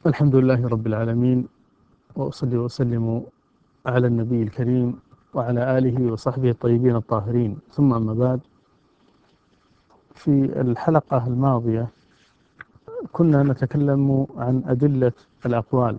الحمد لله رب العالمين، وأصلي وأسلم على النبي الكريم وعلى آله وصحبه الطيبين الطاهرين، ثم أما بعد. في الحلقة الماضية كنا نتكلم عن أدلة الأقوال،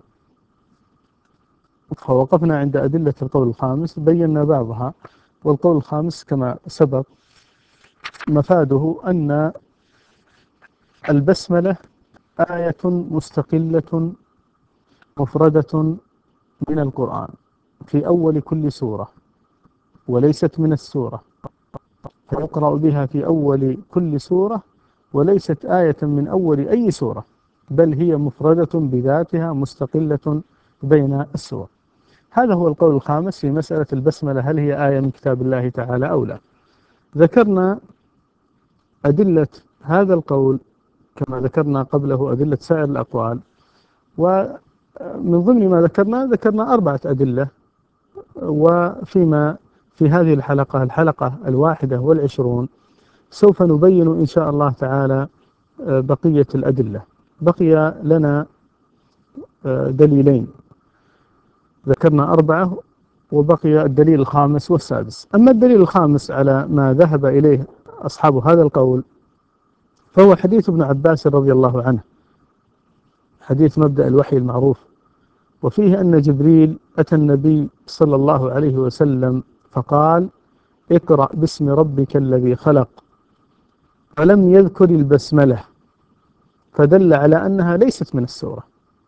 فوقفنا عند أدلة القول الخامس، بينا بعضها. والقول الخامس كما سبق مفاده أن البسملة آية مستقلة مفردة من القرآن في أول كل سورة، وليست من السورة، فيقرأ بها في أول كل سورة، وليست آية من أول أي سورة، بل هي مفردة بذاتها مستقلة بين السور. هذا هو القول الخامس في مسألة البسملة، هل هي آية من كتاب الله تعالى أو لا. ذكرنا أدلة هذا القول كما ذكرنا قبله أدلة سائر الأقوال، ومن ضمن ما ذكرنا 4 أدلة. وفيما في هذه الحلقة 21 سوف نبين إن شاء الله تعالى بقية الأدلة. بقي لنا دليلين، ذكرنا 4 وبقي الدليل الخامس والسادس. أما الدليل الخامس على ما ذهب إليه أصحاب هذا القول فهو حديث ابن عباس رضي الله عنه، حديث مبدأ الوحي المعروف، وفيه أن جبريل أتى النبي صلى الله عليه وسلم فقال: اقرأ باسم ربك الذي خلق، فلم يذكر البسملة، فدل على أنها ليست من السورة،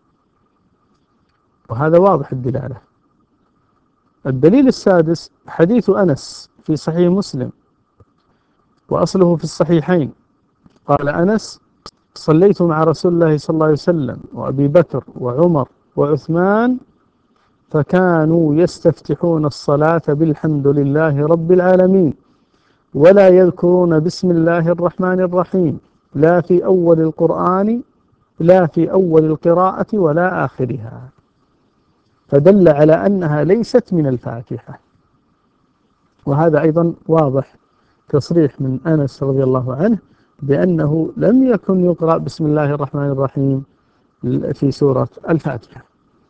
وهذا واضح الدلالة. الدليل السادس حديث أنس في صحيح مسلم، وأصله في الصحيحين. قال أنس: صليت مع رسول الله صلى الله عليه وسلم وأبي بكر وعمر وعثمان، فكانوا يستفتحون الصلاة بالحمد لله رب العالمين، ولا يذكرون بسم الله الرحمن الرحيم، لا في أول القرآن، لا في أول القراءة ولا آخرها، فدل على أنها ليست من الفاتحة. وهذا أيضا واضح، تصريح من أنس رضي الله عنه بأنه لم يكن يقرأ بسم الله الرحمن الرحيم في سورة الفاتحة.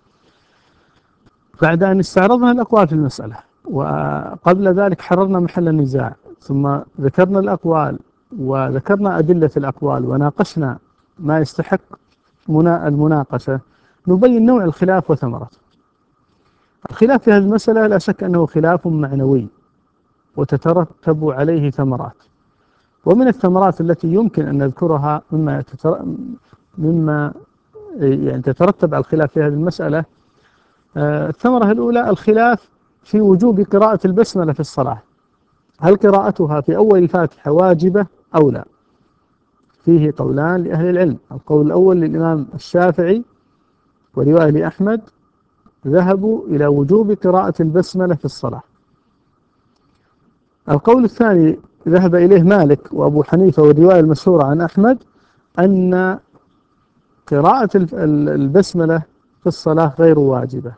بعد أن استعرضنا الأقوال في المسألة، وقبل ذلك حررنا محل النزاع، ثم ذكرنا الأقوال وذكرنا أدلة الأقوال وناقشنا ما يستحق المناقشة، نبين نوع الخلاف وثمرته. الخلاف في هذه المسألة لا شك أنه خلاف معنوي، وتترتب عليه ثمرات. ومن الثمرات التي يمكن أن نذكرها مما يعني تترتب على الخلاف في هذه المسألة، الثمرة الأولى الخلاف في وجوب قراءة البسملة في الصلاة، هل قراءتها في أول الفاتحة واجبة أو لا؟ فيه قولان لأهل العلم. القول الأول للإمام الشافعي ورواية لأحمد، ذهبوا إلى وجوب قراءة البسملة في الصلاة. القول الثاني ذهب إليه مالك وأبو حنيفة، والرواية المشهورة عن أحمد، أن قراءة البسملة في الصلاة غير واجبة.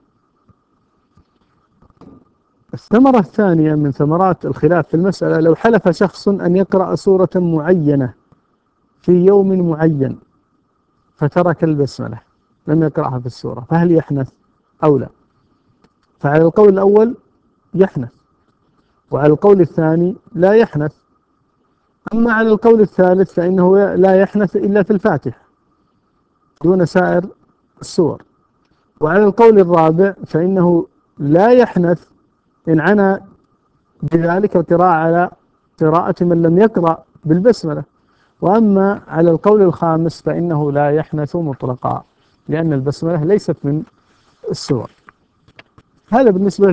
الثمرة الثانية من ثمرات الخلاف في المسألة، لو حلف شخص أن يقرأ سورة معينة في يوم معين فترك البسملة، لم يقرأها في السورة، فهل يحنث أو لا؟ فعلى القول الأول يحنث، وعلى القول الثاني لا يحنث. أما على القول الثالث فإنه لا يحنث إلا في الفاتحة دون سائر السور. وعلى القول الرابع فإنه لا يحنث إن عنا بذلك القراءة على قراءة من لم يقرأ بالبسملة. وأما على القول الخامس فإنه لا يحنث مطلقا، لأن البسملة ليست من السور. هذا بالنسبة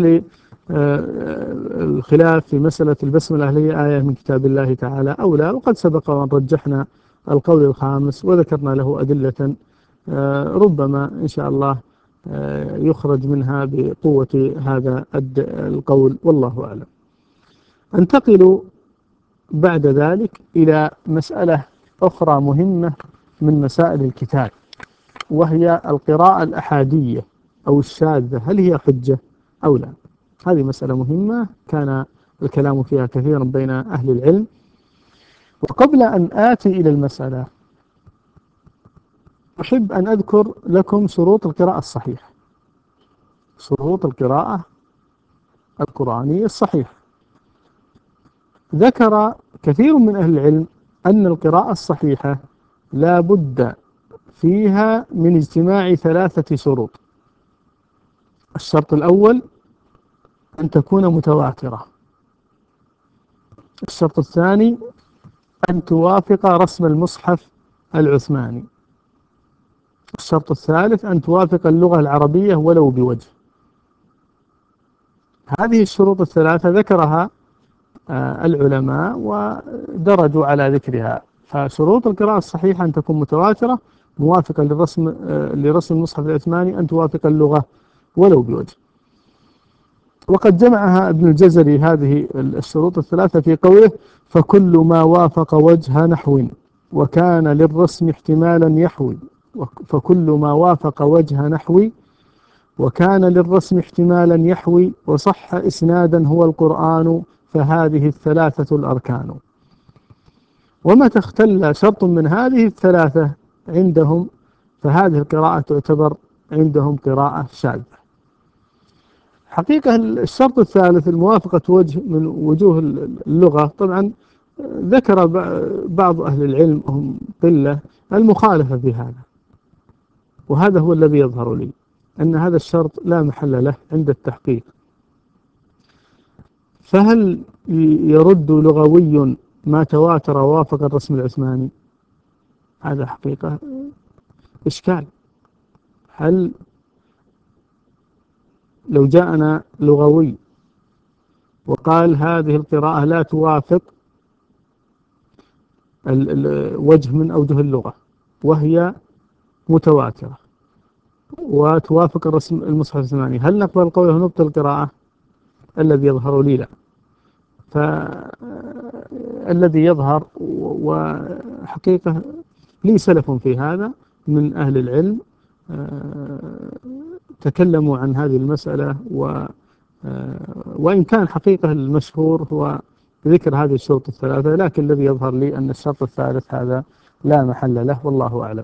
للخلاف في مسألة البسملة، هل هي آية من كتاب الله تعالى أو لا. وقد سبق وأن رجحنا القول الخامس وذكرنا له أدلة ربما إن شاء الله يخرج منها بقوة هذا القول، والله أعلم. انتقل بعد ذلك إلى مسألة أخرى مهمة من مسائل الكتاب، وهي القراءة الأحادية أو الشاذة، هل هي حجة أو لا؟ هذه مسألة مهمة كان الكلام فيها كثيرا بين أهل العلم. وقبل أن آتي إلى المسألة أحب أن أذكر لكم شروط القراءة الصحيحة، شروط القراءة القرآنية الصحيحة. ذكر كثير من أهل العلم أن القراءة الصحيحة لا بد فيها من اجتماع 3 شروط. الشرط الأول أن تكون متواترة. الشرط الثاني أن توافق رسم المصحف العثماني. الشرط الثالث أن توافق اللغة العربية ولو بوجه. هذه الشروط الثلاثة ذكرها العلماء ودرجوا على ذكرها. فشروط القراءة الصحيحة أن تكون متواترة، موافقة لرسم المصحف العثماني، أن توافق اللغة ولو بوجه. وقد جمعها ابن الجزري هذه الشروط الثلاثة في قوله: فكل ما وافق وجه نحو وكان للرسم احتمالا يحوي. فكل ما وافق وجه نحو وكان للرسم احتمالا يحوي وصح إسنادا هو القرآن فهذه 3 الأركان. ومتى اختل شرط من هذه 3 عندهم فهذه القراءة تعتبر عندهم قراءة شاذة. حقيقة الشرط الثالث الموافقة وجه من وجوه اللغة، طبعا ذكر بعض أهل العلم هم قلة المخالفة في هذا، وهذا هو الذي يظهر لي أن هذا الشرط لا محل له عند التحقيق. فهل يرد لغوي ما تواتر ووافق الرسم العثماني؟ هذا حقيقة إشكال. هل لو جاءنا لغوي وقال هذه القراءة لا توافق وجه من أوجه اللغة وهي متواترة وتوافق الرسم المصحف العثماني، هل نقبل قوله نبطل القراءة؟ الذي يظهر لي لا. فالذي يظهر وحقيقة لي سلف في هذا من أهل العلم تكلموا عن هذه المسألة، وإن كان حقيقة المشهور هو ذكر هذه الشروط الثلاثة، لكن الذي يظهر لي أن الشرط الثالث هذا لا محل له، والله أعلم.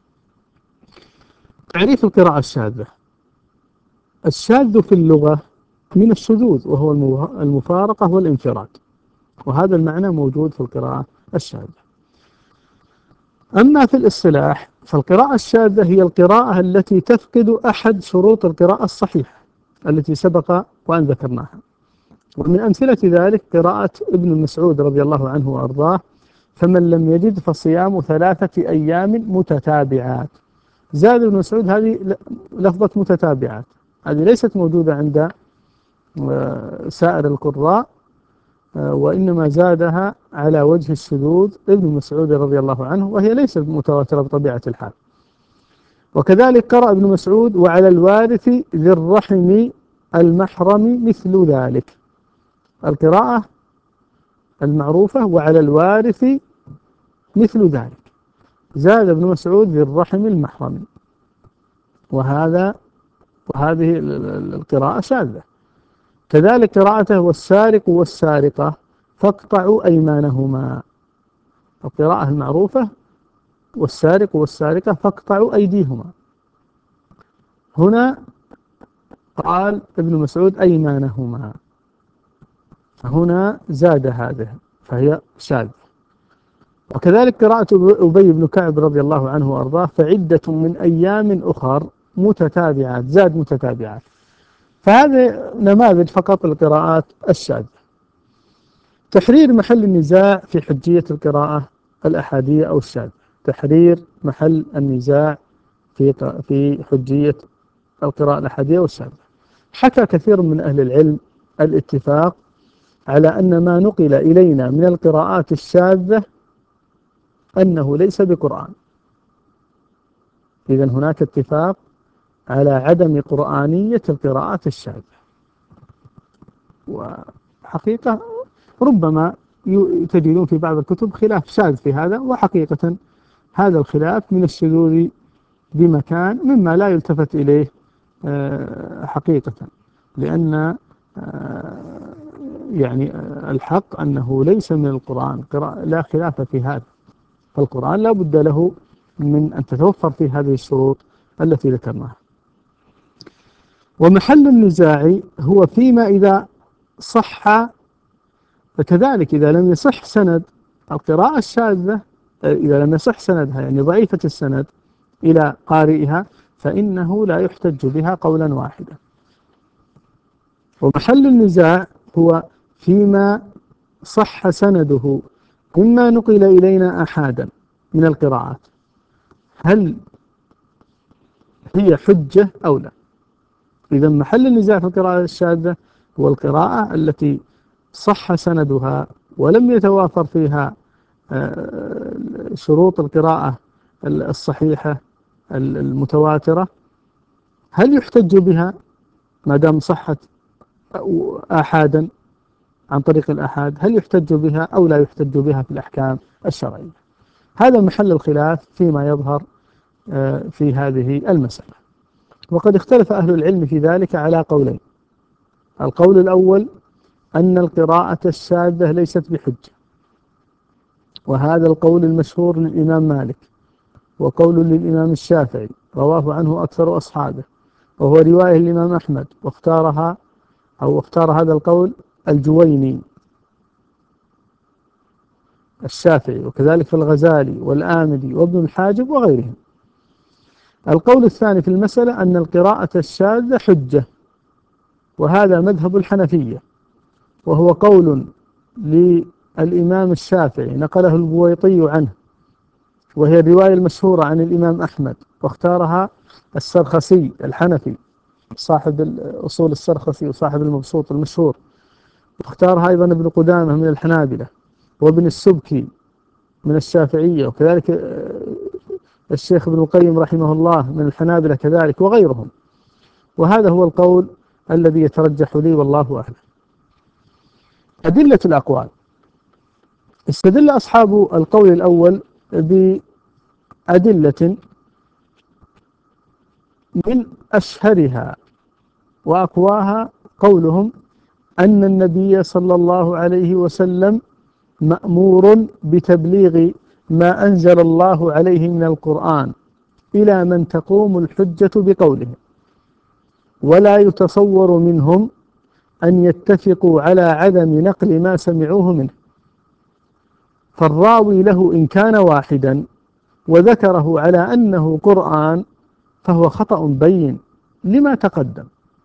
تعريف القراءة الشاذة: الشاذ في اللغة من الشذوذ وهو المفارقة والانفراد، وهذا المعنى موجود في القراءة الشاذة. أما في الاصطلاح فالقراءة الشاذة هي القراءة التي تفقد أحد شروط القراءة الصحيحة التي سبق وأن ذكرناها. ومن أمثلة ذلك قراءة ابن مسعود رضي الله عنه وأرضاه: فمن لم يجد فصيام 3 أيام متتابعات. زاد ابن مسعود هذه لفظة متتابعات، هذه ليست موجودة عند سائر القراء، وإنما زادها على وجه الشذوذ ابن مسعود رضي الله عنه، وهي ليست متواترة بطبيعة الحال. وكذلك قرأ ابن مسعود: وعلى الوارث ذي الرحم المحرم مثل ذلك. القراءة المعروفة وعلى الوارث مثل ذلك، زاد ابن مسعود ذي الرحم المحرم، وهذه القراءة شاذة. كذلك قراءته: والسارق والسارقة فاقطعوا أيمانهما. القراءة المعروفة: والسارق والسارقة فاقطعوا أيديهما. هنا قال ابن مسعود أيمانهما، فهنا زاد هذا فهي شاذة. وكذلك قراءة أبي بن كعب رضي الله عنه وأرضاه: فعدة من أيام أخر متتابعات، زاد متتابعات. فهذه نماذج فقط القراءات الشاذة. تحرير محل النزاع في حجية القراءة الأحادية أو الشاذة. تحرير محل النزاع في حجية القراءة الأحادية والشاذة. حكى كثير من أهل العلم الاتفاق على أن ما نقل إلينا من القراءات الشاذة أنه ليس بقرآن. إذن هناك اتفاق على عدم قرآنية القراءات الشاذة. وحقيقة ربما تجدون في بعض الكتب خلاف شاذ في هذا، وحقيقة هذا الخلاف من الشذوذ بمكان مما لا يلتفت إليه حقيقة، لأن يعني الحق أنه ليس من القرآن، لا خلاف في هذا. فالقرآن لا بد له من أن تتوفر فيه هذه الشروط التي ذكرناها. ومحل النزاع هو فيما إذا صح، فكذلك إذا لم يصح سند القراءة الشاذة، إذا لم يصح سندها يعني ضعيفة السند إلى قارئها، فإنه لا يحتج بها قولا واحدا. ومحل النزاع هو فيما صح سنده مما نقل إلينا أحادا من القراءات، هل هي حجة أو لا؟ إذا محل النزاع في القراءة الشاذة هو القراءة التي صح سندها ولم يتوافر فيها شروط القراءة الصحيحة المتواترة، هل يحتج بها ما دام صحت آحادا عن طريق الآحاد؟ هل يحتج بها أو لا يحتج بها في الأحكام الشرعية؟ هذا محل الخلاف فيما يظهر في هذه المسألة. وقد اختلف أهل العلم في ذلك على قولين. القول الأول أن القراءة الشاذة ليست بحجة، وهذا القول المشهور للإمام مالك، وقول للإمام الشافعي رواه عنه أكثر أصحابه، وهو رواية الإمام أحمد، واختار هذا القول الجويني الشافعي، وكذلك في الغزالي والآمدي وابن الحاجب وغيرهم. القول الثاني في المسألة أن القراءة الشاذة حجة، وهذا مذهب الحنفية، وهو قول للإمام الشافعي نقله البويطي عنه، وهي الرواية المشهورة عن الإمام أحمد، واختارها السرخسي الحنفي صاحب أصول السرخسي وصاحب المبسوط المشهور، واختارها أيضا ابن قدامة من الحنابلة، وابن السبكي من الشافعية، وكذلك الشيخ ابن القيم رحمه الله من الحنابلة كذلك وغيرهم. وهذا هو القول الذي يترجح لي والله أعلم. أدلة الأقوال: استدل أصحاب القول الأول بأدلة من أشهرها وأقواها قولهم أن النبي صلى الله عليه وسلم مأمور بتبليغ ما أنزل الله عليه من القرآن إلى من تقوم الحجة بقوله، ولا يتصور منهم أن يتفقوا على عدم نقل ما سمعوه منه، فالراوي له إن كان واحدا وذكره على أنه قرآن فهو خطأ بين لما تقدم،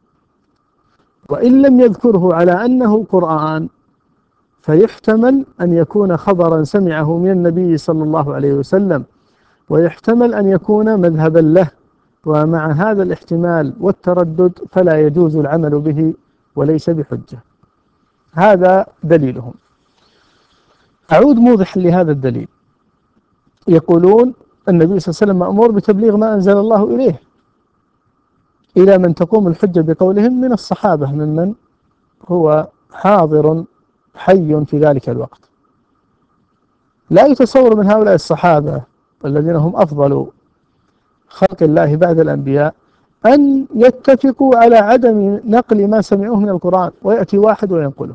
وإن لم يذكره على أنه قرآن فيحتمل أن يكون خبرا سمعه من النبي صلى الله عليه وسلم، ويحتمل أن يكون مذهبا له، ومع هذا الاحتمال والتردد فلا يجوز العمل به وليس بحجة. هذا دليلهم. أعود موضحا لهذا الدليل. يقولون النبي صلى الله عليه وسلم مأمور بتبليغ ما أنزل الله إليه إلى من تقوم الحجة بقولهم من الصحابة ممن هو حاضر حي في ذلك الوقت. لا يتصور من هؤلاء الصحابة الذين هم أفضل خلق الله بعد الأنبياء أن يتفقوا على عدم نقل ما سمعوه من القرآن، ويأتي واحد وينقله،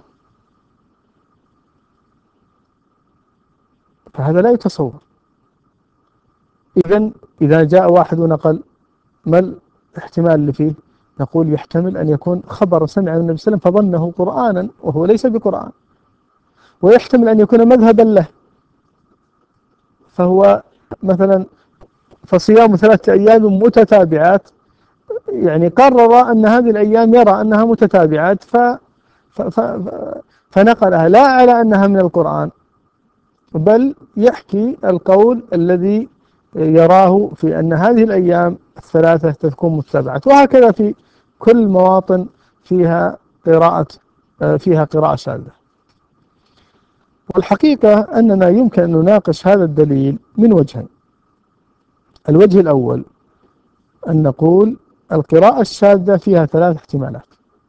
فهذا لا يتصور. إذا جاء واحد ونقل، ما الاحتمال اللي فيه؟ نقول يحتمل أن يكون خبر سمع من النبي صلى الله عليه وسلم فظنه قرآنا وهو ليس بقرآن، ويحتمل أن يكون مذهبا له، فهو مثلا فصيام 3 أيام متتابعات، يعني قرر أن هذه الأيام يرى أنها متتابعات ف... ف... فنقلها لا على أنها من القرآن، بل يحكي القول الذي يراه في أن هذه الأيام الثلاثة تكون متتابعات. وهكذا في كل مواطن فيها قراءة شاذة. والحقيقة أننا يمكن أن نناقش هذا الدليل من وجهين. الوجه الأول أن نقول القراءة الشاذة فيها 3 احتمالات: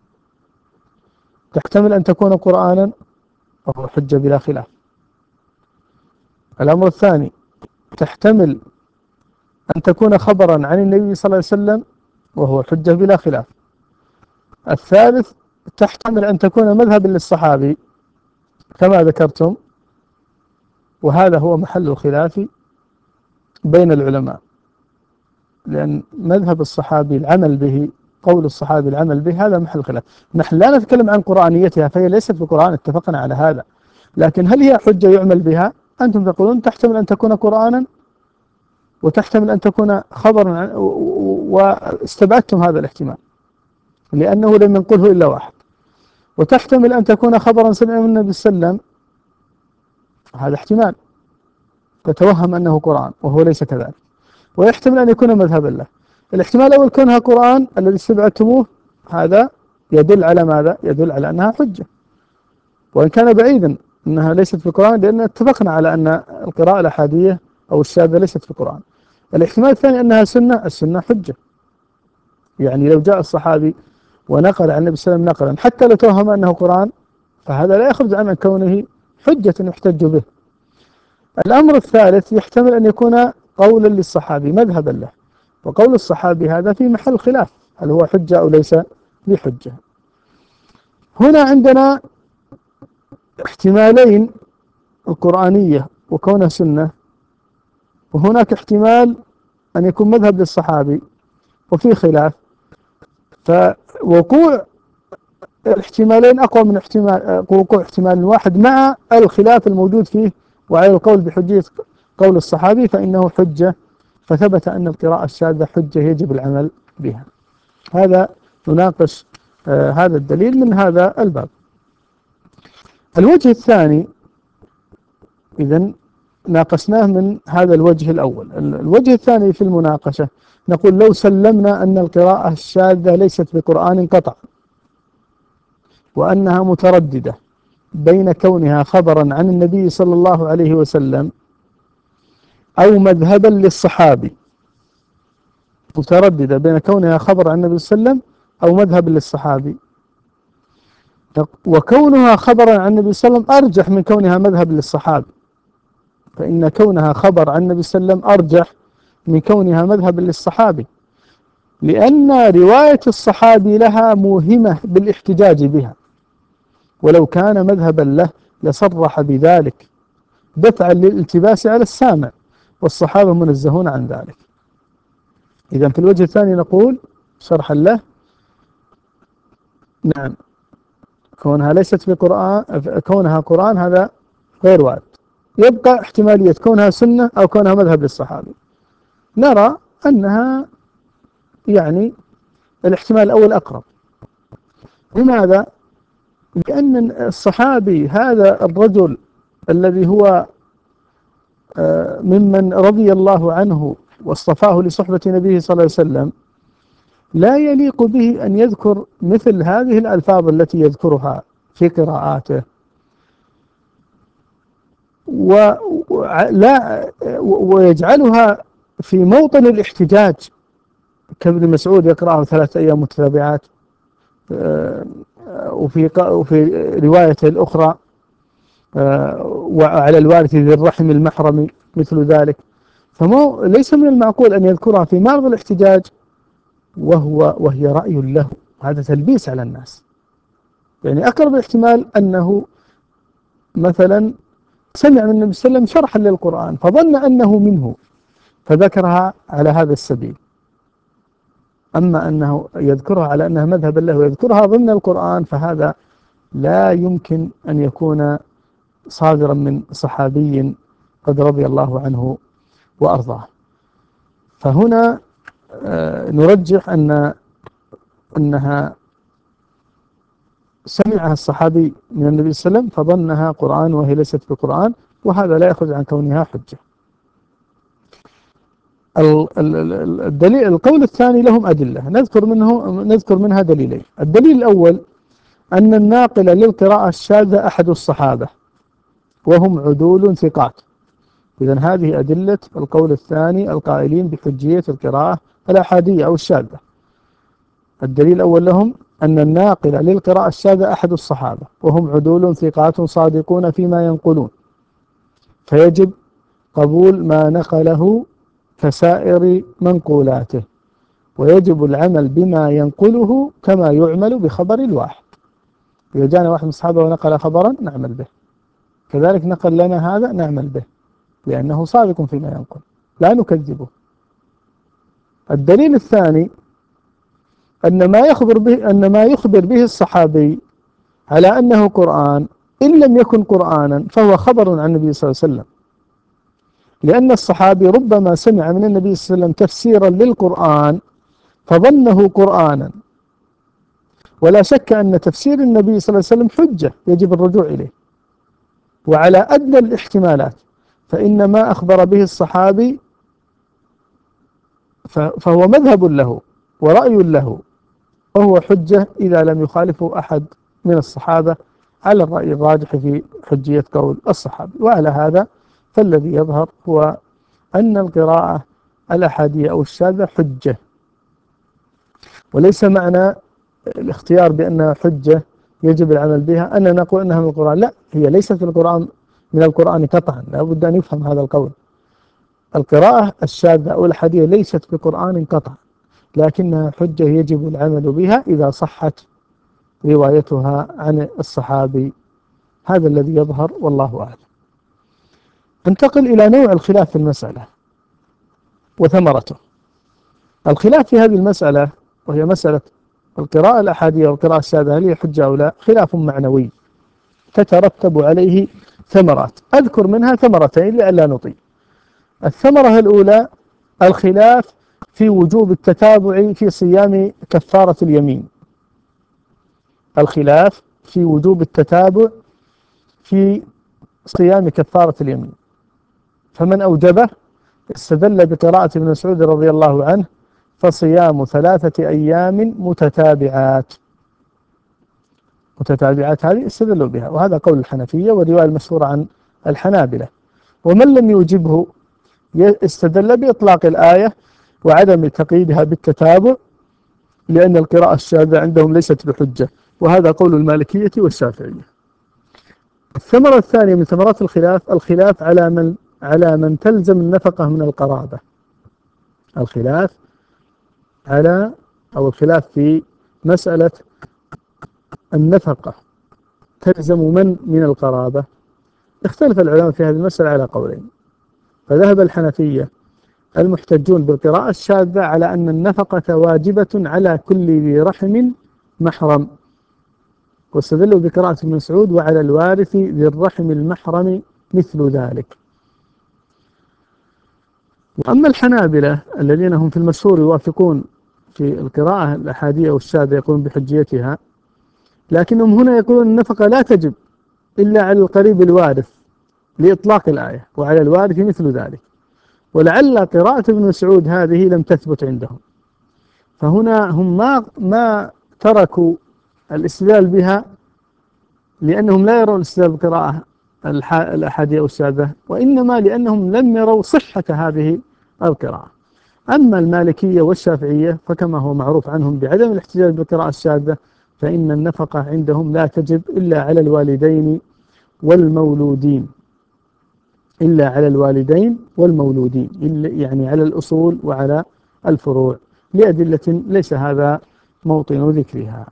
تحتمل أن تكون قرآنا وهو حجة بلا خلاف. الأمر الثاني تحتمل أن تكون خبرا عن النبي صلى الله عليه وسلم وهو حجة بلا خلاف. الثالث تحتمل أن تكون مذهبا للصحابي كما ذكرتم، وهذا هو محل الخلاف بين العلماء، لأن مذهب الصحابي العمل به، قول الصحابي العمل به، هذا محل خلاف. نحن لا نتكلم عن قرآنيتها، فهي ليست بقرآن، اتفقنا على هذا، لكن هل هي حجة يعمل بها؟ أنتم تقولون تحتمل أن تكون قرآنا وتحتمل أن تكون خبرا، واستبعدتم هذا الاحتمال لأنه لم ينقله إلا واحد. وتحتمل أن تكون خبرا سمع من النبي صلى الله عليه وسلم، هذا احتمال، تتوهم أنه قرآن وهو ليس كذلك. ويحتمل أن يكون مذهبا له. الاحتمال الأول كونها قرآن الذي استبعدتموه، هذا يدل على ماذا؟ يدل على أنها حجة، وإن كان بعيدا أنها ليست في القرآن، لأن اتفقنا على أن القراءة الأحادية أو الشاذة ليست في القرآن. الاحتمال الثاني أنها سنة، السنة حجة، يعني لو جاء الصحابي ونقل عن النبي صلى الله عليه وسلم نقلا حتى لو توهم أنه قرآن، فهذا لا يخرج عن كونه حجة يحتج به. الأمر الثالث يحتمل أن يكون قولا للصحابي مذهبا له، وقول الصحابي هذا في محل خلاف، هل هو حجة أو ليس بحجة. هنا عندنا احتمالين، القرآنية وكونها سنة، وهناك احتمال أن يكون مذهب للصحابي وفي خلاف. فوقوع الاحتمالين أقوى من وقوع احتمال واحد مع الخلاف الموجود فيه، وعلى القول بحجية قول الصحابي فإنه حجة، فثبت أن القراءة الشاذة حجة يجب العمل بها. هذا نناقش هذا الدليل من هذا الباب. الوجه الثاني إذن ناقشناه من هذا الوجه الأول. الوجه الثاني في المناقشة نقول لو سلمنا أن القراءة الشاذة ليست بقرآن قطعا، وأنها مترددة بين كونها خبرا عن النبي صلى الله عليه وسلم أو مذهبا للصحابي، مترددة بين كونها خبر عن النبي صلى الله عليه وسلم أو مذهب للصحابي، وكونها خبرا عن النبي صلى الله عليه وسلم أرجح من كونها مذهب للصحابي، فإن كونها خبر عن النبي صلى الله عليه وسلم أرجح من كونها مذهب للصحابي، لأن رواية الصحابي لها موهمة بالاحتجاج بها، ولو كان مذهبا له لصرح بذلك دفعا للالتباس على السامع، والصحابة منزهون عن ذلك. إذا في الوجه الثاني نقول شرحا له، نعم، كونها ليست بقرآن، كونها قرآن هذا غير وارد. يبقى احتمالية كونها سنة أو كونها مذهب للصحابي. نرى أنها يعني الاحتمال الأول أقرب. لماذا؟ لأن الصحابي هذا الرجل الذي هو ممن رضي الله عنه واصطفاه لصحبة نبيه صلى الله عليه وسلم، لا يليق به أن يذكر مثل هذه الألفاظ التي يذكرها في قراءاته، ويجعلها في موطن الاحتجاج، كابن مسعود يقرأه 3 أيام متتابعات، وفي روايته الأخرى وعلى الوارث ذي الرحم المحرم مثل ذلك. ليس من المعقول أن يذكرها في معرض الاحتجاج وهي رأي له، هذا تلبيس على الناس. يعني أقرب الاحتمال أنه مثلا سمع من النبي صلى الله عليه وسلم شرحا للقرآن فظن أنه منه فذكرها على هذا السبيل، أما أنه يذكرها على أنها مذهب له ويذكرها ضمن القرآن فهذا لا يمكن أن يكون صادرا من صحابي قد رضي الله عنه وأرضاه. فهنا نرجح أنها سمعها الصحابي من النبي صلى الله عليه وسلم فظنها قرآن وهي ليست بقرآن، وهذا لا يخرج عن كونها حجة. الدليل القول الثاني لهم أدلة، نذكر منها دليلين. الدليل الأول أن الناقل للقراءة الشاذة أحد الصحابة وهم عدول ثقات. إذن هذه أدلة القول الثاني القائلين بحجية القراءة الأحادية أو الشاذة. الدليل الأول لهم أن الناقل للقراءة الشاذة أحد الصحابة وهم عدول ثقات صادقون فيما ينقلون، فيجب قبول ما نقله كسائر منقولاته، ويجب العمل بما ينقله كما يعمل بخبر الواحد. إذا جاءنا واحد من الصحابة ونقل خبرا نعمل به، كذلك نقل لنا هذا نعمل به، لأنه صادق فيما ينقل. لا نكذبه. الدليل الثاني أن ما يخبر به الصحابي على أنه قرآن إن لم يكن قرآنا فهو خبر عن النبي صلى الله عليه وسلم، لأن الصحابي ربما سمع من النبي صلى الله عليه وسلم تفسيرا للقرآن فظنه قرآنا، ولا شك أن تفسير النبي صلى الله عليه وسلم حجة يجب الرجوع إليه، وعلى أدنى الاحتمالات فإن ما أخبر به الصحابي فهو مذهب له ورأي له، وهو حجة إذا لم يخالفه أحد من الصحابة على الرأي الراجح في حجية قول الصحابي. وعلى هذا فالذي يظهر هو أن القراءة الأحادية أو الشاذة حجة، وليس معنى الاختيار بأنها حجة يجب العمل بها أننا نقول أنها من القرآن، لا، هي ليست القرآن من القرآن قطعا، لا بد أن يفهم هذا القول. القراءة الشاذة أو الأحادية ليست بقرآن قطعا، لكنها حجة يجب العمل بها إذا صحت روايتها عن الصحابي. هذا الذي يظهر والله أعلم. انتقل إلى نوع الخلاف في المسألة وثمرته. الخلاف في هذه المسألة وهي مسألة القراءة الأحادية والقراءة الشاذة هل هي حجة أو لا، خلاف معنوي تترتب عليه ثمرات، أذكر منها ثمرتين لئلا نطيل. الثمرة الأولى الخلاف في وجوب التتابع في صيام كفارة اليمين. الخلاف في وجوب التتابع في صيام كفارة اليمين، فمن أوجبه استدل بقراءة ابن مسعود رضي الله عنه فصيام 3 أيام متتابعات. هذه استدلوا بها، وهذا قول الحنفية والرواية المشهورة عن الحنابلة. ومن لم يوجبه استدل بإطلاق الآية وعدم تقييدها بالتتابع، لأن القراءة الشاذة عندهم ليست بحجة، وهذا قول المالكية والشافعية. الثمرة الثانية من ثمرات الخلاف على من تلزم النفقة من القرابة. الخلاف في مسألة النفقة تلزم من القرابة. اختلف العلماء في هذه المسألة على قولين، فذهب الحنفية المحتجون بالقراءة الشاذة على أن النفقة واجبة على كل ذي رحم محرم، واستدلوا بقراءة ابن مسعود وعلى الوارث ذي الرحم المحرم مثل ذلك. وأما الحنابلة الذين هم في المشهور يوافقون في القراءة الأحادية والشاذة يقولون بحجيتها، لكنهم هنا يقولون النفقة لا تجب إلا على القريب الوارث لإطلاق الآية وعلى الوارث مثل ذلك، ولعل قراءة ابن مسعود هذه لم تثبت عندهم، فهنا هم ما تركوا الاستدلال بها لأنهم لا يرون الاستدلال بقراءة الأحادية والشاذة، وإنما لأنهم لم يروا صحة هذه القراءة. أما المالكية والشافعية فكما هو معروف عنهم بعدم الاحتجاج بالقراءة الشاذة، فإن النفقة عندهم لا تجب إلا على الوالدين والمولودين، يعني على الأصول وعلى الفروع، لأدلة ليس هذا موطن ذكرها.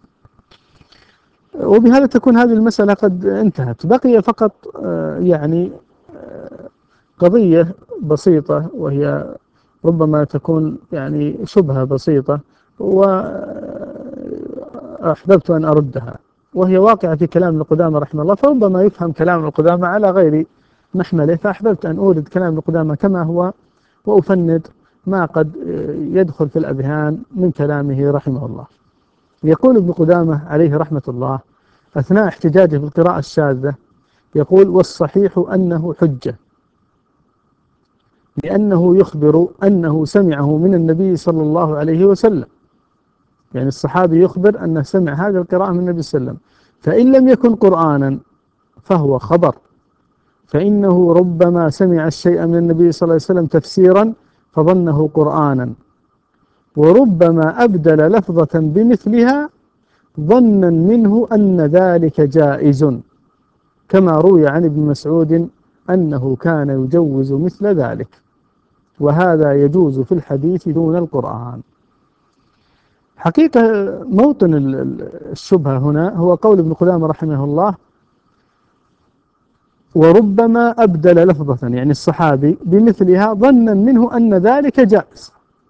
وبهذا تكون هذه المسألة قد انتهت. بقي فقط يعني قضية بسيطة، وهي ربما تكون يعني شبهة بسيطة وأحببت أن أردها، وهي واقعة في كلام القدامى رحمه الله، فربما يفهم كلام القدامى على غير محمله، فأحببت أن أورد كلام القدامى كما هو وأفند ما قد يدخل في الأذهان من كلامه رحمه الله. يقول ابن قدامة عليه رحمة الله أثناء احتجاجه بالقراءة الشاذة، يقول: والصحيح أنه حجة، لأنه يخبر أنه سمعه من النبي صلى الله عليه وسلم، يعني الصحابي يخبر أنه سمع هذه القراءة من النبي صلى الله عليه وسلم، فإن لم يكن قرآنا فهو خبر، فإنه ربما سمع الشيء من النبي صلى الله عليه وسلم تفسيرا فظنه قرآنا، وربما أبدل لفظة بمثلها ظنا منه أن ذلك جائز، كما روي عن ابن مسعود أنه كان يجوز مثل ذلك، وهذا يجوز في الحديث دون القرآن. حقيقة موطن الشبهة هنا هو قول ابن قدامة رحمه الله: وربما أبدل لفظة يعني الصحابي بمثلها ظنا منه أن ذلك جائز،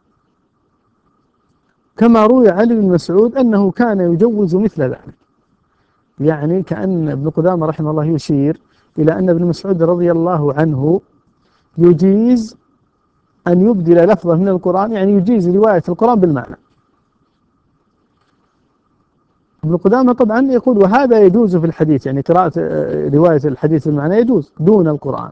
كما روي عن ابن مسعود أنه كان يجوز مثل ذلك. يعني كأن ابن قدامة رحمه الله يشير إلى أن ابن مسعود رضي الله عنه يجيز أن يبدل لفظة من القرآن، يعني يجيز رواية القرآن بالمعنى. ابن قدامة طبعا يقول وهذا يجوز في الحديث، يعني قراءة رواية الحديث بالمعنى يجوز دون القرآن.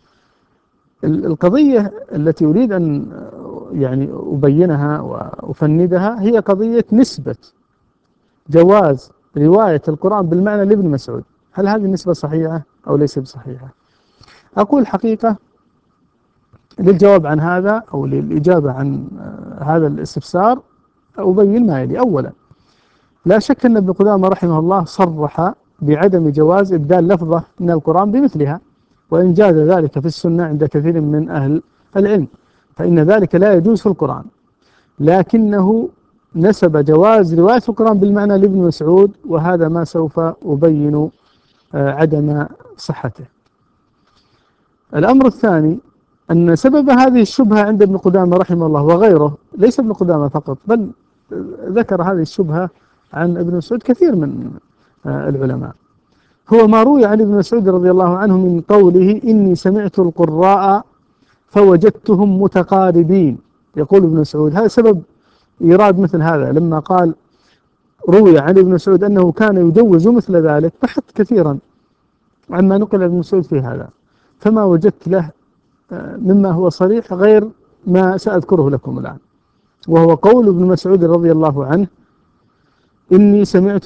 القضية التي أريد أن يعني أبينها وأفندها هي قضية نسبة جواز رواية القرآن بالمعنى لابن مسعود. هل هذه النسبة صحيحة أو ليس بصحيحة؟ أقول حقيقة للجواب عن هذا أو للإجابة عن هذا الاستفسار أبين ما يلي. أولا، لا شك أن ابن قدامة رحمه الله صرح بعدم جواز إبدال لفظة من القرآن بمثلها، وإن جاز ذلك في السنة عند كثير من أهل العلم، فإن ذلك لا يجوز في القرآن، لكنه نسب جواز رواية القرآن بالمعنى لابن مسعود، وهذا ما سوف أبين عدم صحته. الأمر الثاني أن سبب هذه الشبهة عند ابن قدامة رحمه الله وغيره، ليس ابن قدامة فقط، بل ذكر هذه الشبهة عن ابن مسعود كثير من العلماء، هو ما روي عن ابن مسعود رضي الله عنه من قوله إني سمعت القراء فوجدتهم متقاربين. يقول ابن مسعود هذا سبب إيراد مثل هذا، لما قال روي عن ابن مسعود أنه كان يجوز مثل ذلك، بحث كثيرا عما نقل ابن مسعود في هذا، فما وجدت له مما هو صريح غير ما سأذكره لكم الآن، وهو قول ابن مسعود رضي الله عنه إني سمعت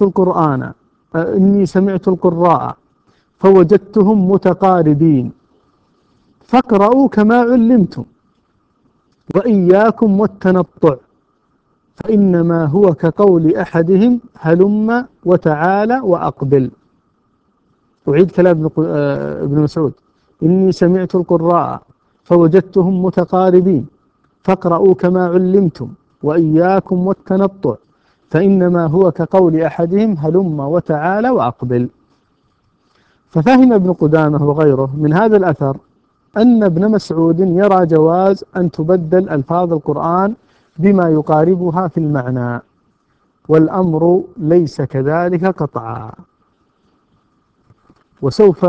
القراء فوجدتهم متقاربين فاقرؤوا كما علمتم وإياكم والتنطع فإنما هو كقول أحدهم هلم وتعالى وأقبل. أعيد كلام ابن مسعود إني سمعت القراء فوجدتهم متقاربين فاقرؤوا كما علمتم وإياكم والتنطع فإنما هو كقول أحدهم هلم وتعالى وأقبل. ففهم ابن قدامة وغيره من هذا الأثر أن ابن مسعود يرى جواز أن تبدل ألفاظ القرآن بما يقاربها في المعنى، والأمر ليس كذلك قطعا. وسوف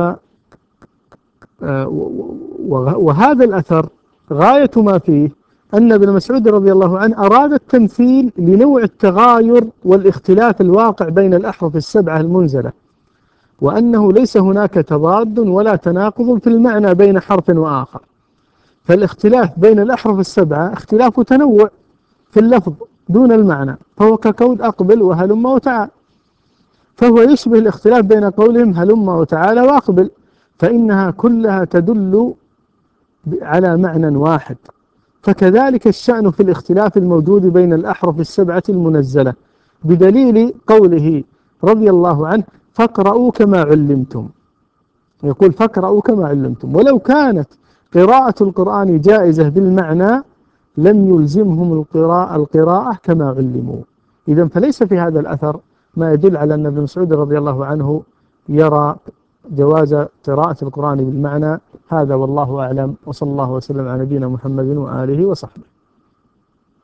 وهذا الأثر غاية ما فيه أن ابن مسعود رضي الله عنه أراد التمثيل لنوع التغاير والاختلاف الواقع بين الأحرف السبعة المنزلة، وأنه ليس هناك تضاد ولا تناقض في المعنى بين حرف وآخر، فالاختلاف بين الأحرف السبعة اختلاف تنوع في اللفظ دون المعنى، فهو كقول أقبل وهلم وتعال، فهو يشبه الاختلاف بين قولهم هلم وتعالى وأقبل، فإنها كلها تدل على معنى واحد. فكذلك الشأن في الاختلاف الموجود بين الأحرف السبعة المنزلة، بدليل قوله رضي الله عنه فاقرؤوا كما علمتم، يقول فاقرؤوا كما علمتم، ولو كانت قراءة القرآن جائزة بالمعنى لم يلزمهم القراءة كما علموا. إذن فليس في هذا الأثر ما يدل على أن ابن مسعود رضي الله عنه يرى جواز قراءة القرآن بالمعنى. هذا والله أعلم، وصلى الله وسلم على نبينا محمد وآله وصحبه.